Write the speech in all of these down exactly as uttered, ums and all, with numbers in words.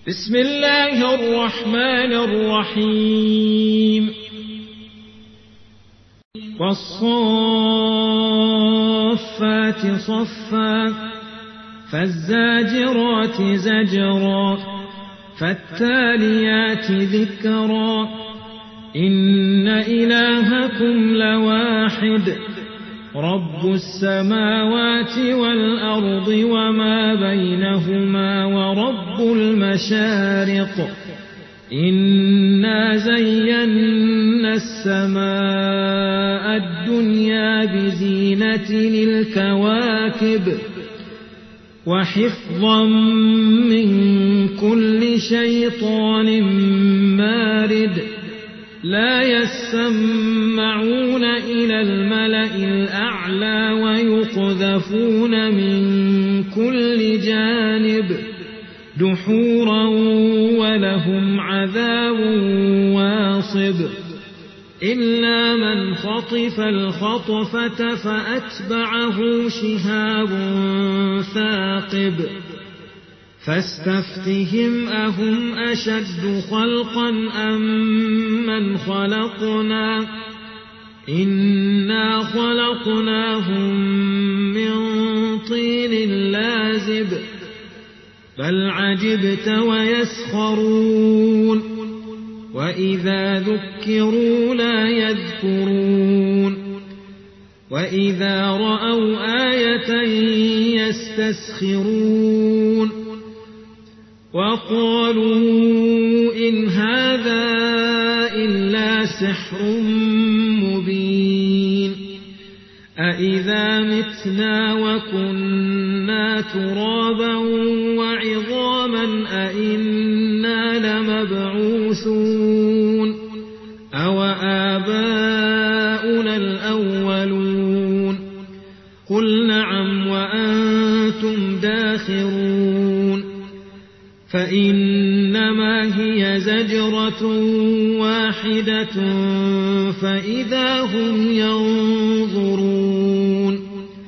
بسم الله الرحمن الرحيم والصافات صفا فالزاجرات زجرا فالتاليات ذكرا إن إلهكم لواحد رب السماوات والأرض وما بينهما ورب المشارق إنا زينا السماء الدنيا بزينة للكواكب وحفظا من كل شيطان مارد لا يسمعون إلى الملأ الأعلى ويقذفون من كل جانب دحورا ولهم عذاب واصب إلا من خطف الخطفة فأتبعه شهاب ثاقب فاستفتهم أهم أشد خلقا أم من خلقنا إنا خلقناهم من طين لازب بل عجبت ويسخرون وإذا ذكروا لا يذكرون وإذا رأوا آية يستسخرون وقالوا إن هذا إلا سحر مبين أإذا متنا وكنا ترابا وعظاما أإنا لمبعوثون أو آباؤنا الأولون قل نعم وأنتم داخرون فإنما هي زجرة واحدة فإذا هم ينظرون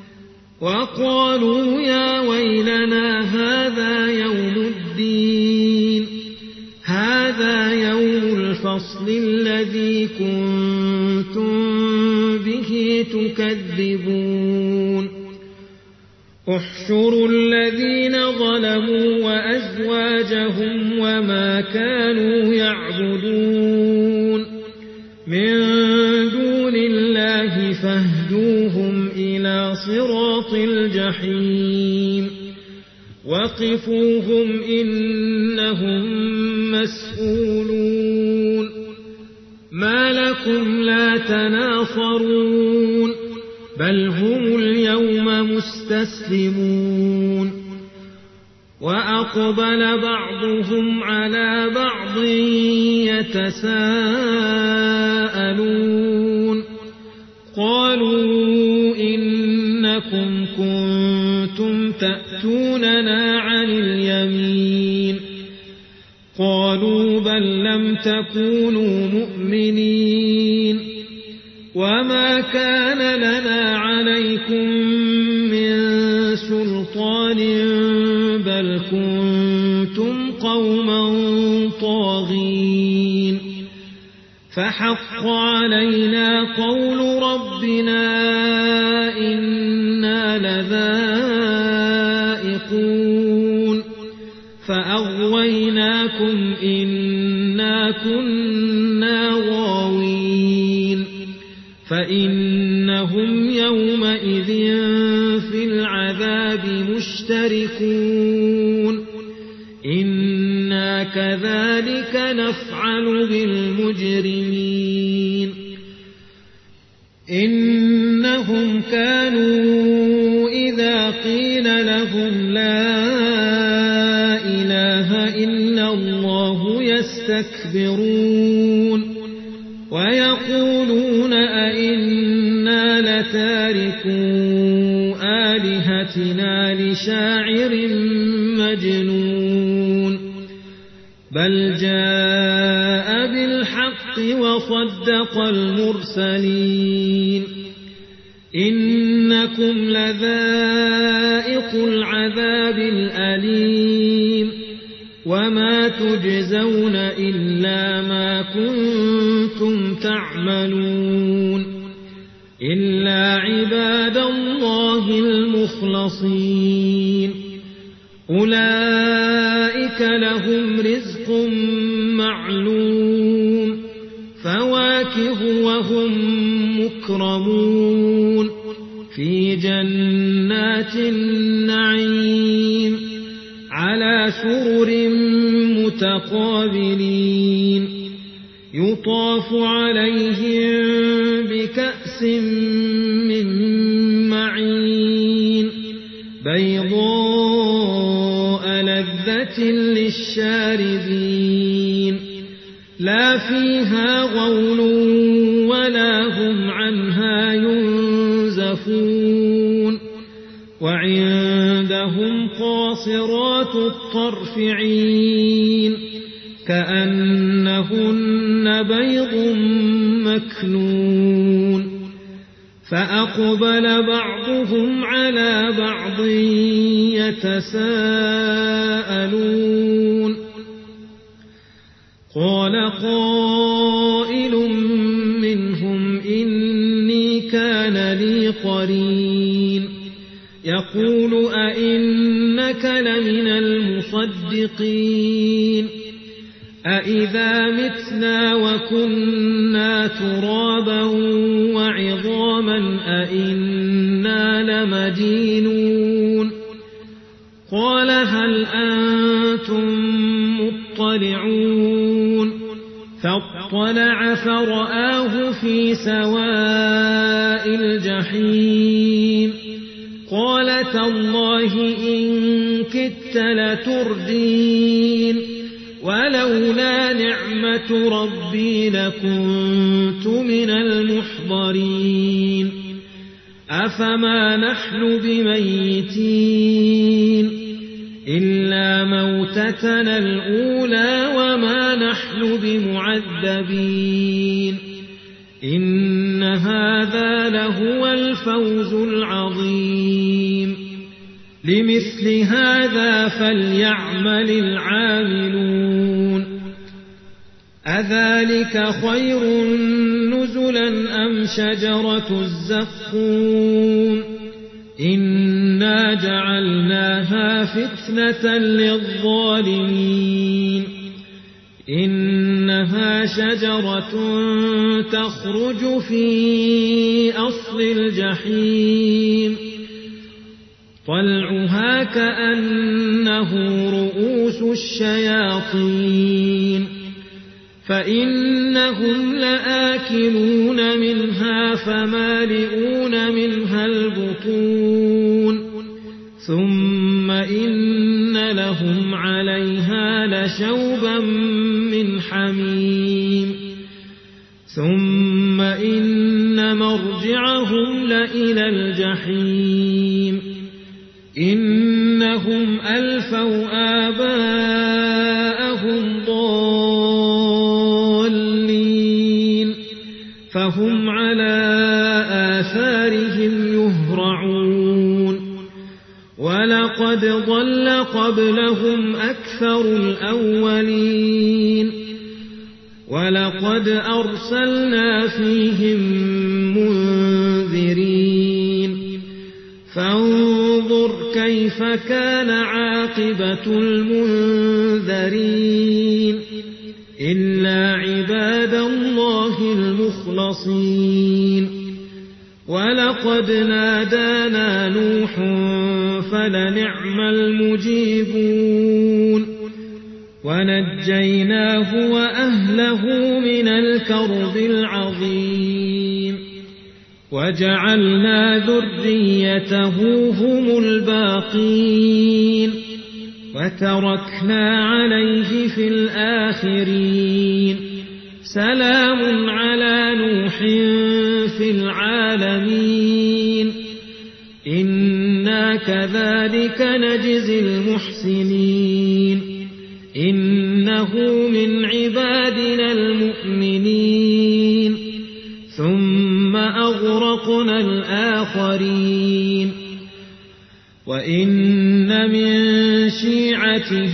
وقالوا يا ويلنا هذا يوم الدين هذا يوم الفصل الذي كنتم به تكذبون احشروا الذين ظلموا وأزواجهم وما كانوا يعبدون من دون الله فاهدوهم إلى صراط الجحيم وقفوهم إنهم مسؤولون ما لكم لا تناصرون بل هم اليوم مستسلمون وأقبل بعضهم على بعض يتساءلون قالوا إنكم كنتم تأتوننا عن اليمين قالوا بل لم تكونوا مؤمنين وما كان لنا عليكم من سلطان بل كنتم قوما طاغين فحق علينا قول ربنا إنا لذائقون فأغويناكم إنا كنا غاوين فإنهم يومئذ في العذاب مشتركون إنا كذلك نفعل بالمجرمين إنهم كانوا إذا قيل لهم لا إله إلا الله يستكبرون ويقولون أئنا لتاركو آلهتنا لشاعر مجنون بل جاء بالحق وصدق المرسلين إنكم لذائق العذاب الأليم وما تجزون إلا ما كنتم تعملون إلا عباد الله المخلصين أولئك لهم رزق معلوم فواكه وهم مكرمون في جنات النعيم على سرر متقابلين يطاف عليهم بكأس من معين بيضاء لذة للشاربين لا فيها غول ولا هم عنها ينزفون وعندهم قاصرات الطرف عين كأنهن بيض مكنون فأقبل بعضهم على بعض يتساءلون قال قائل منهم إني كان لي قرين يقول أئنك لمن المصدقين أئذا متنا وكنا ترابا وعظاما أئنا لمدينون قال هل أنتم مطلعون فاطلع فرآه في سواء الجحيم قال تالله إن كدت لتردين ولولا نعمة ربي لكنت من المحضرين أفما نحن بميتين إلا موتتنا الأولى وما نحن بمعذبين إن هذا لهو الفوز العظيم لمثل هذا فليعمل العاملون أذلك خير نزلا أم شجرة الزقوم إنا جعلناها فتنة للظالمين إنها شجرة تخرج في أصل الجحيم طلعها كأنه رؤوس الشياطين فإنهم لآكلون منها فمالئون منها البطون ثم إن لهم عليها لشوبا من حميم ثم إن مرجعهم لإلى الجحيم إنهم ألفوا آباءهم ضالين فهم على آثارهم يهرعون ولقد ضل قبلهم أكثر الأولين ولقد أرسلنا فيهم منذرين فانظر كيف كان عاقبة المنذرين إلا عباد الله المخلصين ولقد نادانا نوح فلنعم المجيبون ونجيناه وأهله من الكرب العظيم وجعلنا ذريته هم الباقين وتركنا عليه في الآخرين سلام على نوح في العالمين إنا كذلك نجزي المحسنين إنه من عبادنا المؤمنين ثم أغرقنا الآخرين وإن من شيعته آلهته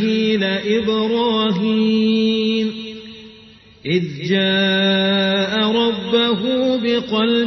لإبراهيم إذ جاء ربه بقلب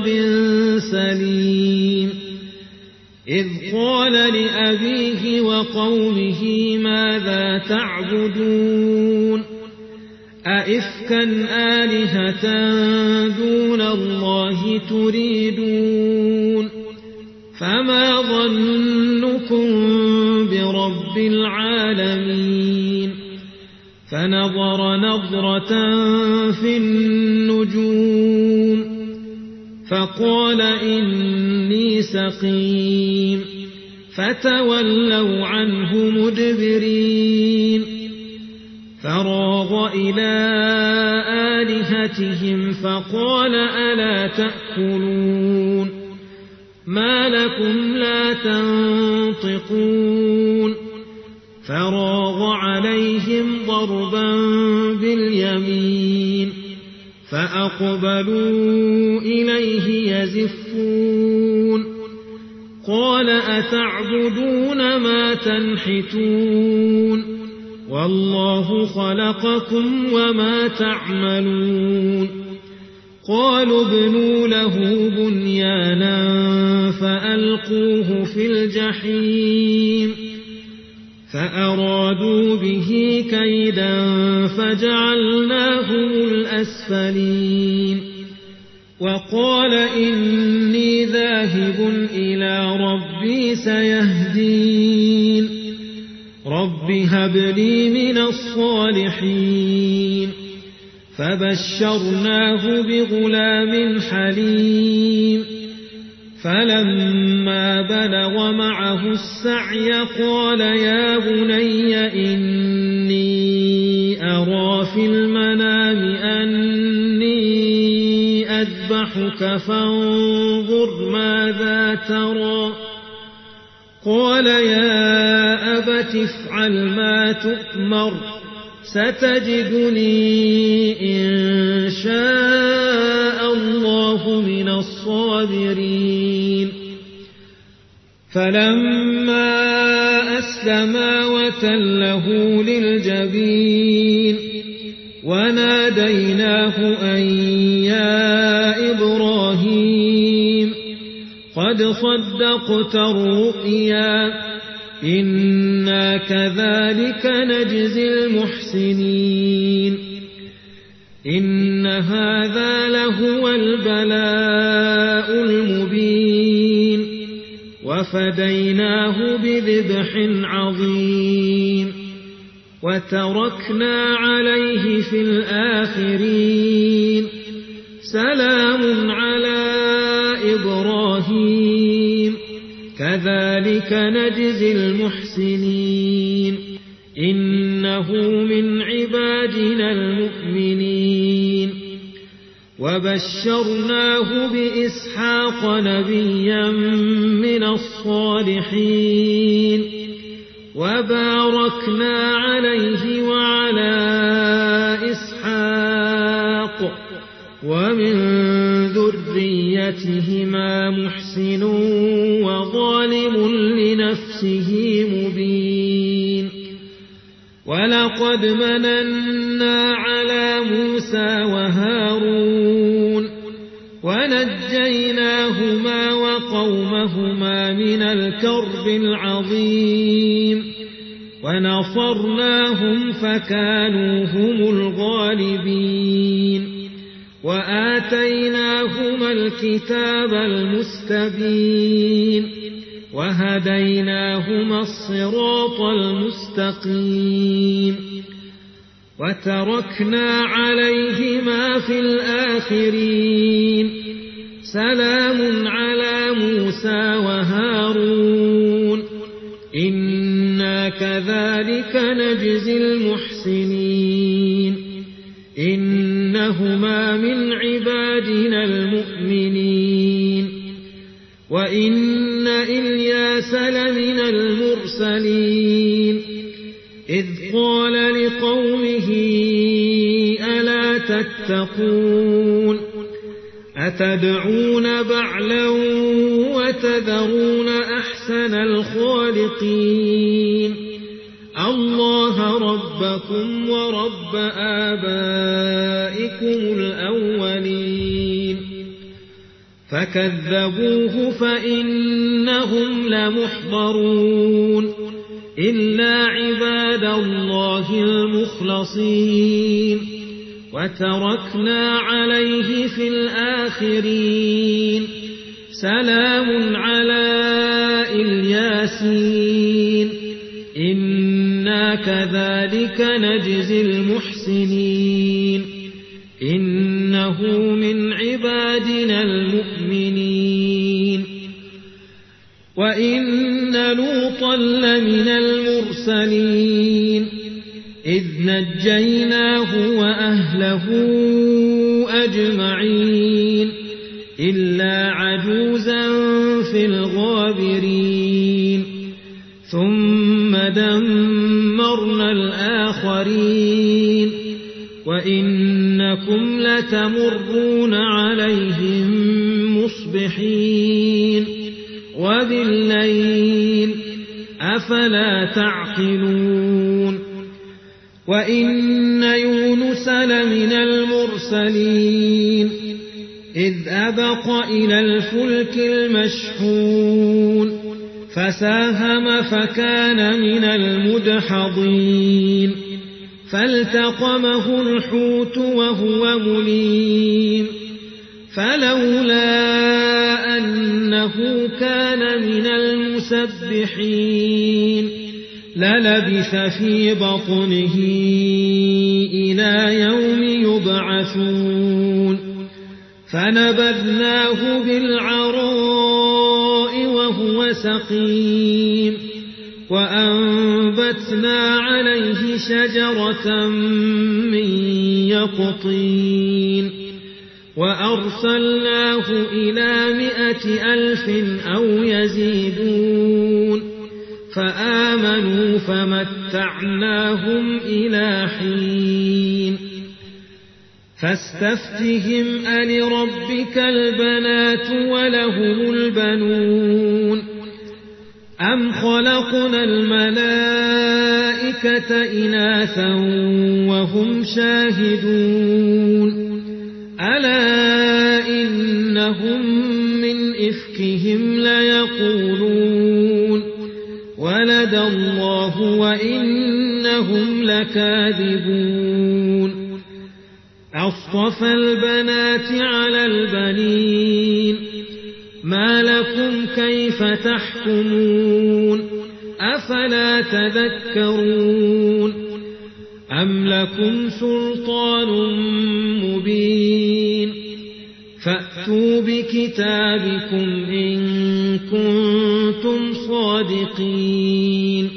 سليم إذ قال لأبيه وقومه ماذا تعبدون أئفكا آلهة دون الله تريدون فما ظنكم برب العالمين فنظر نظرة في النجوم فقال إني سقيم فتولوا عنه مدبرين فراغ إلى آلهتهم فقال ألا تأكلون ما لكم لا تنطقون فراغ عليهم ضربا باليمين فأقبلوا إليه يزفون قال أتعبدون ما تنحتون والله خلقكم وما تعملون قالوا ابنوا له بنيانا فألقوه في الجحيم فأرادوا به كيدا فجعلناهم الأسفلين وقال إني ذاهب إلى ربي سيهدين رب هب لي من الصالحين فبشرناه بغلام حليم فلما بلغ معه السعي قال يا بني إني أرى في المنام أني أذبحك فانظر ماذا ترى قال يا أبت افعل ما تؤمر ستجدني إن شاء الله من الصابرين فلما أسلما وتله للجبين وناديناه أن يا إبراهيم قد صدقت الرؤيا إنا كذلك نجزي المحسنين إن هذا لهو البلاء المبين وفديناه بذبح عظيم وتركنا عليه في الآخرين سلام على إبراهيم كذلك نجزي المحسنين إنه من عبادنا المؤمنين وبشرناه بإسحاق نبيا من الصالحين وباركنا عليه وعلى إسحاق ومن ذريتهما محسن وظالم لنفسه مبين ولقد مننا على موسى وهارون ونجيناهما وقومهما من الكرب العظيم ونصرناهم فكانوا هم الغالبين وآتيناهما الكتاب المستبين وهديناهما الصراط المستقيم وتركنا عليهما في الآخرين سلام على موسى وهارون إنا كذلك نجزي المحسنين إنهما من عبادنا المؤمنين وإن إلياس لمن المرسلين إذ قال لقومه ألا تتقون أتدعون بعلا وتذرون أحسن الخالقين الله ربكم ورب آبائكم الأولين فكذبوه فإنهم لمحضرون إلا عباد الله المخلصين وتركنا عليه في الآخرين سلام على الياسين إنا كذلك نجزي المحسنين إنه من عبادنا المؤمنين وإن لوطا لمن المرسلين إذ نجيناه وأهله أجمعين إلا عجوزا في الغابرين ثم دمرنا الآخرين وإنكم لتمرون عليهم مصبحين وبالليل أفلا تعقلون وإن يونس لمن المرسلين إذ أبق إلى الفلك المشحون فساهم فكان من المدحضين فالتقمه الحوت وهو مليم فلولا أنه كان من المسبحين للبث في بطنه إلى يوم يبعثون فنبذناه بالعراء وهو سقيم وأنبتنا عليه شجرة من يقطين وأرسلناه إلى مائة ألف أو يزيدون فآمنوا فمتعناهم إلى حين فاستفتهم ألربك البنات ولهم البنون أم خلقنا الملائكة إناثا وهم شاهدون ألا إنهم من إفكهم ليقولون ولد الله وإنهم لكاذبون أصطفى البنات على البنين ما لكم كيف تحكمون أفلا تذكرون أم لكم سلطان مبين فأتوا بكتابكم إن كنتم صادقين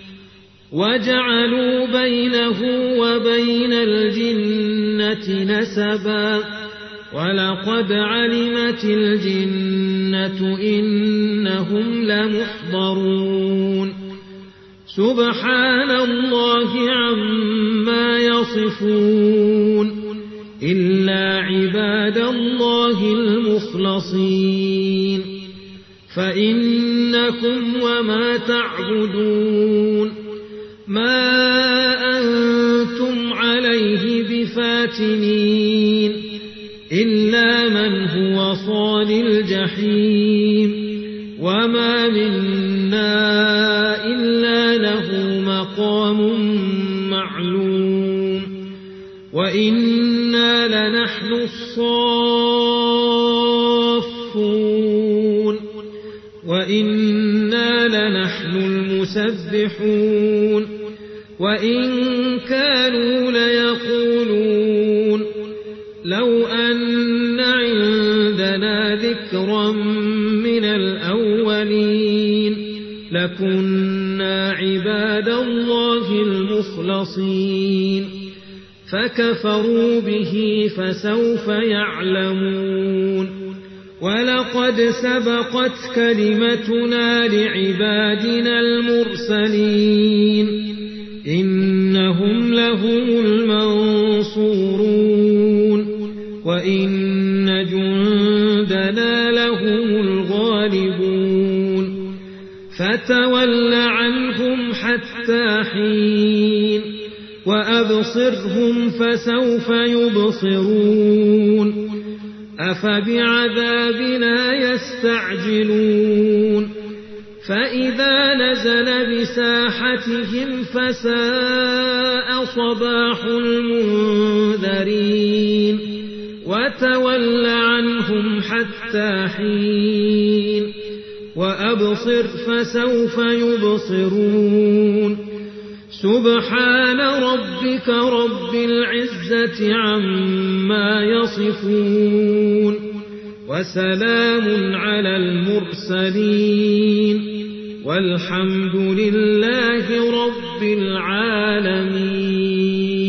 وجعلوا بينه وبين الجنة نسبا ولقد علمت الجنة إنهم لمحضرون سبحان الله عما يصفون إلا عباد الله المخلصين فإنكم وما تعبدون ما أنتم عليه بفاتنين إلا من هو صال الجحيم وما منا إلا له مقام معلوم وإنا لنحن الصافون وإنا لنحن المسبحون وإن كانوا ليقولون لو أن عندنا ذكرا من الأولين لكنا عباد الله المخلصين فكفروا به فسوف يعلمون ولقد سبقت كلمتنا لعبادنا المرسلين إنهم لهم المنصورون وإن جندنا لهم الغالبون فتول عنهم حتى حتى حين وأبصرهم فسوف يبصرون أفبعذابنا يستعجلون فإذا نزل بساحتهم فساء صباح المنذرين وتول عنهم حتى حين وأبصر فسوف يبصرون سبحان ربك رب العزة عما يصفون وسلام على المرسلين والحمد لله رب العالمين.